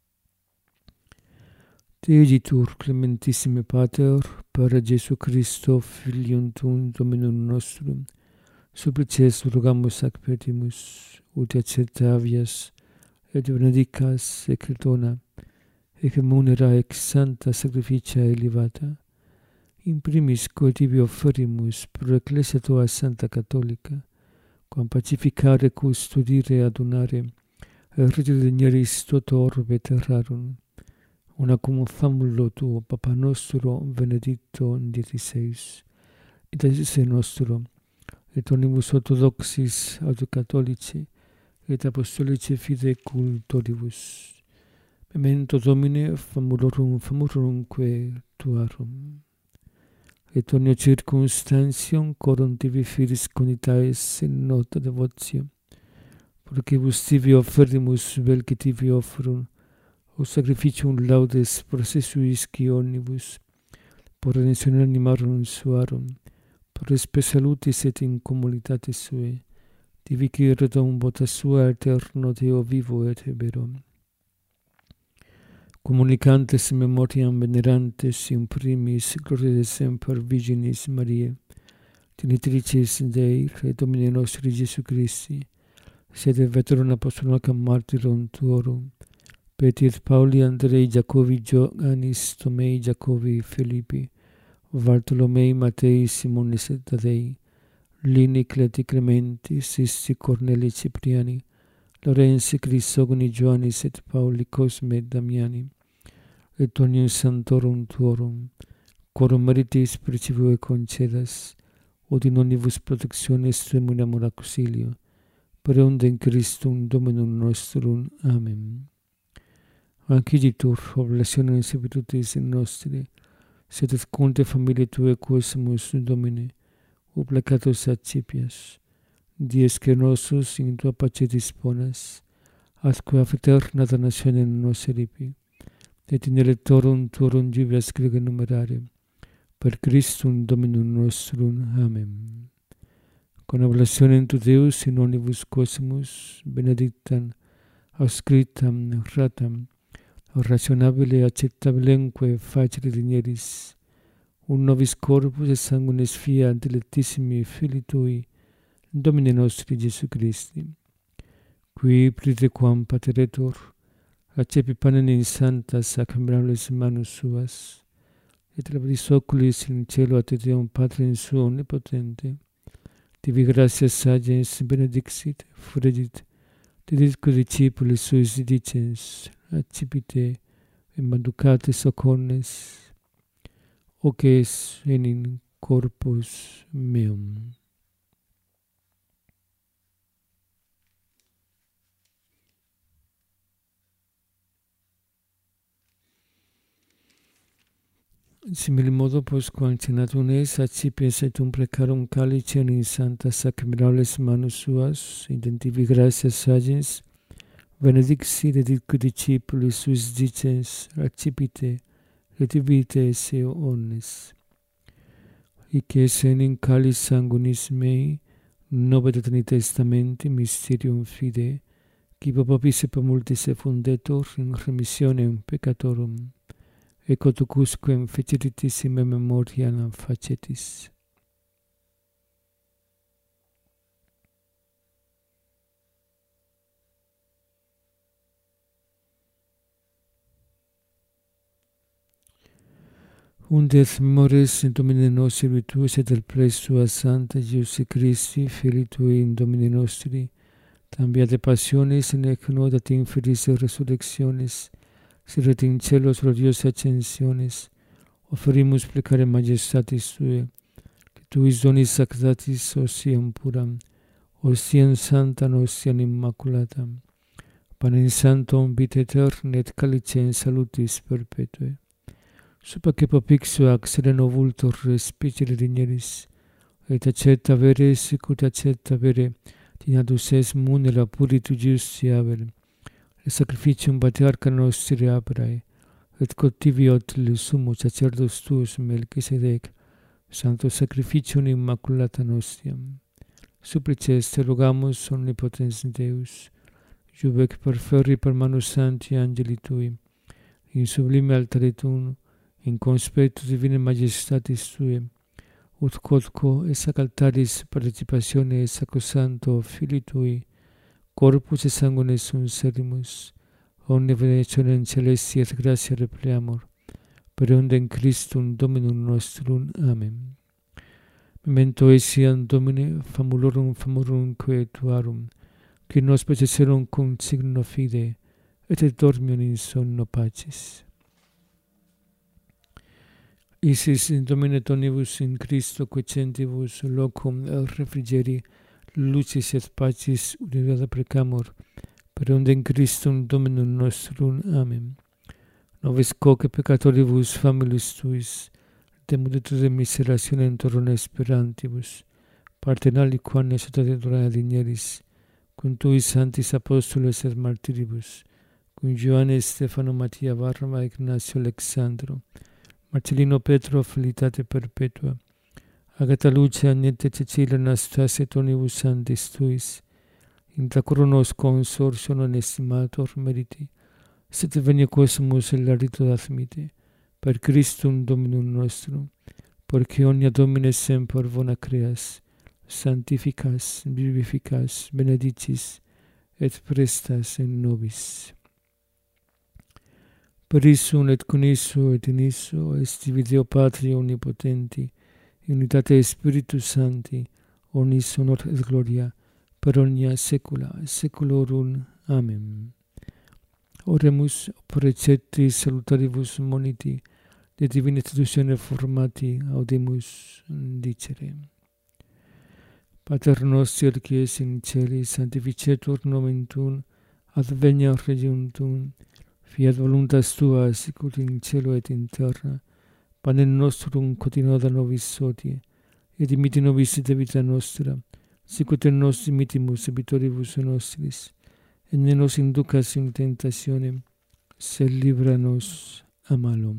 Te igitur, clementissime Pater, per Iesu Christo, Filium tuum, Dominum nostrum, supplices rogamus ac petimus, ut acceptavias et benedicas ec dona, ec munera ex santa sacrificia elevata, in primis quod tibi offerimus pro ecclesia tua Santa Catholica, quam pacificare, custodire, adunare, et rededineris toto orbe terrarum, una cum famulo tuo, Papa nostro Benedicto XVI, et Iesus nostro, et omnibus orthodoxis aut catholici, et apostolici fide cultoribus. Memento Domine famulorumque tuarum. Et omnia circumstantium corum tibi filis conitaes in nota devotio, procibus tibi offerimus vel que tibi offerum, o sacrificium laudes processuis qui omnibus, por redentione animarum suarum, por spe salutis et in communitatis sue, divici redum vota sua eterno Deo vivo et vero. Communicantes memoriam venerantes in primis gloria de semper Virginis Mariae, genitricis Dei, et Domini nostri Iesu Christi, sed veterum apostolum martyrum tuorum, Petit, Pauli, Andrei, Jacobi, Ioannis, Tomei, Jacobi, Filippi, Bartolomei, Matei, Simonis et Tadei, Lini, Cleti, Clementi, Sisti, Corneli, Cipriani, Lorenzi, Crisogoni, Ioannis et Pauli, Cosme, Damiani, et omnium santorum tuorum, quorum meritis principio concedas, ut in omnibus protectionis tuum in amor auxilio, per undem Christum Dominum nostrum. Amen. Anciditur, oblationem servitutis nostri, sed et conte familiae Tuae quosimus, Domine, oblacatus accipias, dies que nosus in Tua pace disponas, atque af eterna damnationem nos eripi, et in electorum Tuorum jubilas grega numerare, per Christum Dominum nostrum. Amen. Con oblationem tu Deus in omnibus quosimus, benedictam, auscriptam, ratam, rationabile acceptabilemque facere digneris, un nobis corpus et sanguinis fiat dilectissimi Filii Tui, Domine nostri Jesu Christi, qui pritequam pateretur, accepi panem in sanctas sacramentales manus suas, et labris oculis in cielo ad Deum Patrem suo omnipotente, tibi gratias sagens benedixit, fregit, diditque discipulis suis dicens, accipite et manducate socornes, hoc es in corpus meum. Simili modo postquam cenatum es, accipies et precarum calicem in sanctas sacramentales manus suas, intentivi gratias sagens, benedixit et didque discipulis suis dicens, accipite, retivite esse omnes. Hic es in calis sanguinis mei, nobis et testamenti mysterium fide, qui papis et multis fundetur in remissionem peccatorum, ecco tucusquem feceritissime memoriam facetis. Undet memores in Domine nostri virtues et del pres sua Santa Iesu Christi, Filii Tui in Domine nostri, tambiate passiones in ec nodat inferis resurrectionis, siret in celos gloriosa ascensiones, offerimus plecare majestatis Tue, que Tuis donis sacratis ostiam puram, ostiam santam, ostiam immaculatam, panem sanctum vitae aeterna et calicem salutis perpetue. Supaque popixua ac sereno vultor respicere digneris, et accepta vere sicut accepta vere, dignatus es munera puritu justi avere, et sacrificium patriarcha nostri abrae, et cotiviot le sumo sacerdos tuus Melchisedec, sancto sacrificium immaculata nostiam. Supplices te rogamus omnipotens Deus, jubec perferri per manus sancti angeli Tui, in sublime altare Tuum, in conspectu divine majestatis Tue, ut quodquo es ac altaris participatione sacrosanto Filii Tui, corpus et sanguinis sunt servimus, omne benedictionem celesti et gratia repleamur, per undem Christum Dominum nostrum. Amen. Memento etiam Domine famulorum quae Tuarum, qui nos processerum cum signo fide, et dormium in sonno pacis. Isis in Domine tonibus in Christo quecentibus locum refrigeri, lucis et pacis univada precamur, per undem Christum Dominum nostrum. Amen. Nobis quoque peccatoribus familis Tuis, de multitude miserationem torrone esperantibus, partenali quam nessutate durare digneris, cum Tuis sanctis apostoles et martiribus, cum Ioannes, Stefano, Mattia, Barnaba, Ignacio, Alexandro, Marcellino, Petro, Felitate perpetua, Agata, Lucia, Agnete, Cecilia, Anastasia, et omnibus sanctis Tuis, intra coronos consortio non estimator meriti, sed venia quosimus el rito admite, per Christum Dominum nostrum, porque omnia Domine semper bona creas, sanctificas, vivificas, benedicis, et prestas in nobis. per issum et con issum et in issum est Deo Patria omnipotenti, in unitate Spiritus Sancti, omnis honor et gloria, per omnia saecula saeculorum. Amen. Oremus preceptis salutaribus moniti, de divina institutione formati, audemus dicere. Pater noster, qui es in celis, sanctificetur nomen tuum, adveniat regnum tuum, fiat voluntas tua, sicut in cielo et in terra. Panem nostrum quotidianum da nobis hodie, et dimitte nobis debita nostra, sicut et nos dimittimus debitoribus nostris, et ne nos inducas in tentationem, sed libera nos a malo.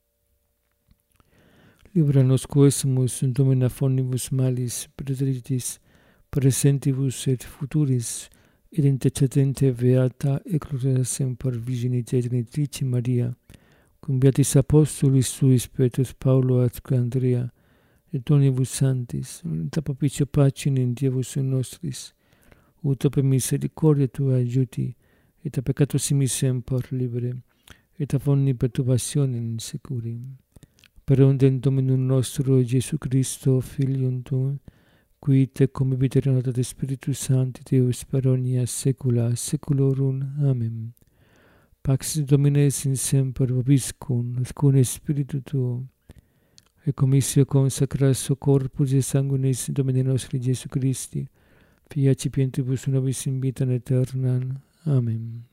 Libera nos quesumus in domine affonnibus malis, preteritis, presentibus et futuris, et intercedente beata et gloriosa semper Virgine Genitrice Maria, cum beatis apostolis suis Petrus Paulo et Andrea, et omnibus sanctis, et a propicio pacem in Dievus nostris, ut per misericordia tua aiuti, et a peccatus simis semper libere, et a omni perturbationem securi. Per ondem Dominum nostro Iesu Christo, Filium tuum, qui te convivit in unitate Spiritus Sancti, Deus per omnia saecula saeculorum. Amen. Pax Domini sin semper vobiscum, et cum spiritu tuo, et commissio consacratio corpus et sanguinis Domini nostri Iesu Christi, fiat cipientibus nobis in vitam aeternam. Amen.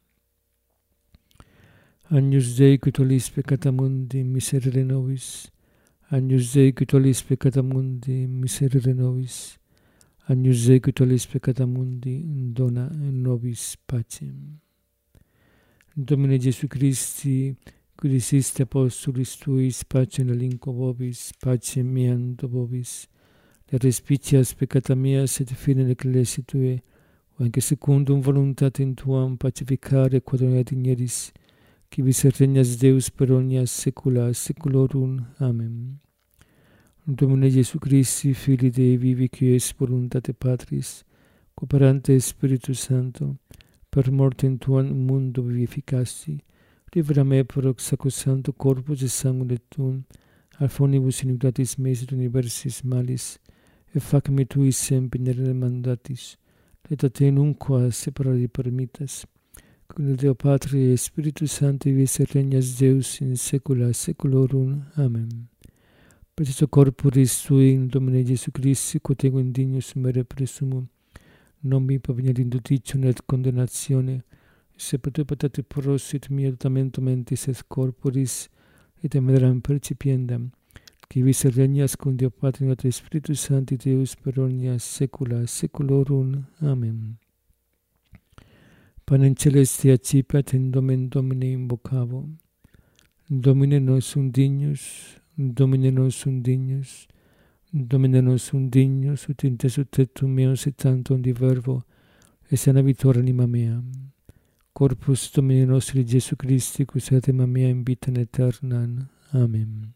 Agnus Dei, qui tollis peccata mundi, miserere nobis. Agnus Dei, qui tollis peccata mundi, miserere nobis. Agnus Dei, qui tollis peccata mundi, dona nobis pacem. Domine Iesu Christi, qui diciste apostolis tuis, pacem relinquo vobis, pacem meam do vobis, le respicias peccata meas et fine ecclesiae tuae, anche secundum voluntatem tuam pacificare quod digneris, qui vis regnas Deus per omnia saecula saeculorum. Amen. Domine Iesu Christi, Filii Dei vivi, qui es voluntate Patris, cooperante Spiritus Sancto, per mortem tuam mundo vivificasti, libera me per sacrosancto corpus et sanguine tuum, al fonibus iniquitatis meis et universis malis, et fac me tui semper mandatis, et a te nunquam separare permittas, cum Deo Patria et Spiritus Sancti vis et regnas Deus in saecula saeculorum. Amen. Per Christo corporis tui in Domine Iesu Christi, quod ego indignus mere presumum, non mi pavenire in judicium et condemnatione, se per tue peccatis prosit mia tutamentum mentis et corporis, et emeram percipiendam, qui vis et regnas cum Deo Patria et Spiritus Sancti Deus per omnia saecula saeculorum. Amen. Panem celeste accipiat in nomen Domini invocavo. Domine nostrum dignus, Domine nostrum dignus, Domine nostrum dignus, ut intesut tectum meus et tantum di verbo, et sanabitur anima mea. Corpus Domini nostri Iesu Christi, quis et anima mea in vitam aeternam. Amen.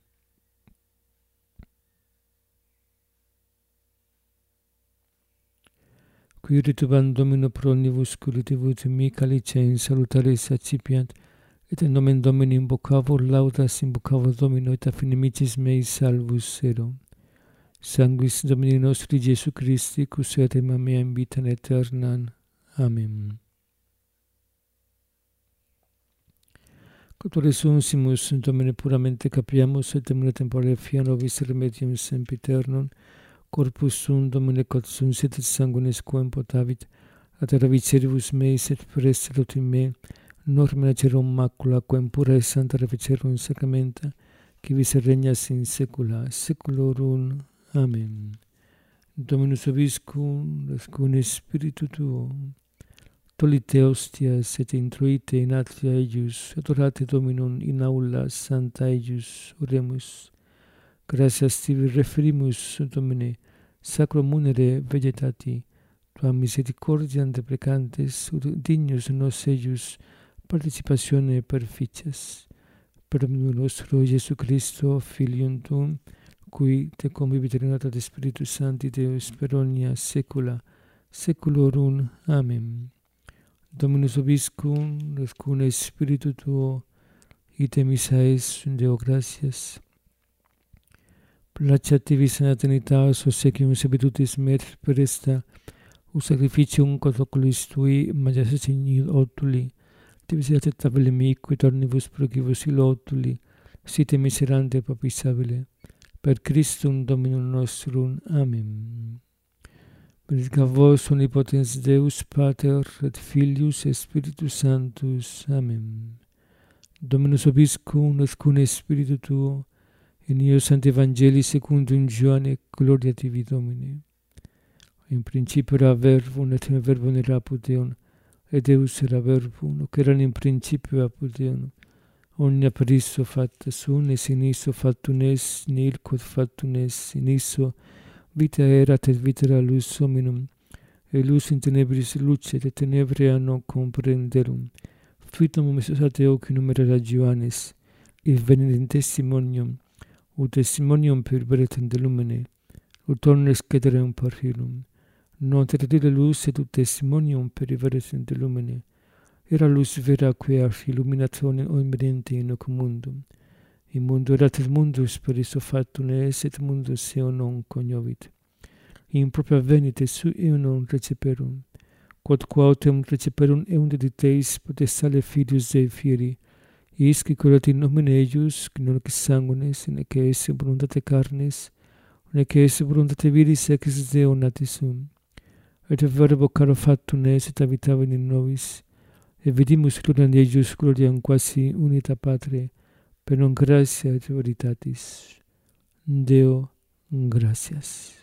Qui ritubam Domino pro omnibus cultivus mi calice in salutaris accipiat, et in nomen Domini invocavor laudas invocavor Domino, et a finimicis mei salvus ero. Sanguis Domini nostri Iesu Christi, quis et anima mea in vitam aeternam. Amen. Quod resursimus Domine puramente capiamus, et temere temporale fiat nobis remedium sempiternum, corpus sum Domine quod sum sit et sanguinis quem potavit, ad raviceribus meis et prestellut in me, norma cerum macula, quem pura et santa reficerum sacramenta, qui vis regnas in saecula saeculorum. Amen. Dominus vobiscum, et cum spiritu tuo, tolite hostias et intruite in atria eius, adorate Dominum in aula sancta eius. Oremus. Gratias tibi referimus, Domine, sacro munere vegetati, tua misericordiam deprecantes, ut dignus nos eius participatione perficias. Per nostro Iesu Christo, Filium tuum, qui te convivit in unitate Spiritus Sancti Deus per omnia saecula saeculorum. Amen. Dominus vobiscum, et cum spiritu tuo, ite missa es, Deo gratias. Placetivi sana Trinitas, obsequium servitutis merit per esta, sacrificium quod oculis tui majestatis in otuli, tibi acceptabile mihi tornibus procibus illo otuli, site miserante papisabile, per Christum Dominum nostrum. Amen. Benedicat vos omnipotens Deus, Pater et Filius et Spiritus Sanctus. Amen. Dominus vobiscum et cum spiritu tuo, in eo Sancti Evangelii secundum Ioanne, gloria tibi Domine. In principio era verbum, et in verbum era apud Deum, et Deus era verbum, hoc eran in principio apud Deum. Omnia per issue facta sunt, et in issue factum est, nihil quod factum est, in issue vita erat, et vita era lux hominum, et lux in tenebris lucet, et tenebrae non comprenderum. Fitum mesus Deo qui numera Ioannes, et venit in testimonium, ut testimonium per veritas de lumine, ut omnes cederem parhilum. Non tertile lux et ut testimonium per veritas de lumine. Era lux vera quae illuminatione omniente in hoc mundum. In mundo erat et mundus per issue factum est, et mundus eo non cognovit. In propria venit et sui eo non receperum. Quod quautem receperum eum dediteis potestale Filius Dei fieri, is qui curat in nomine eius, non ex sanguinis, nec esse voluntate carnis, nec esse voluntate viris ex Deo natis sum. Et verbo caro factum est, et habitavit in nobis, et vidimus gloriam eius, gloriam quasi unita Patre, per non gratia et veritatis. Deo gratias.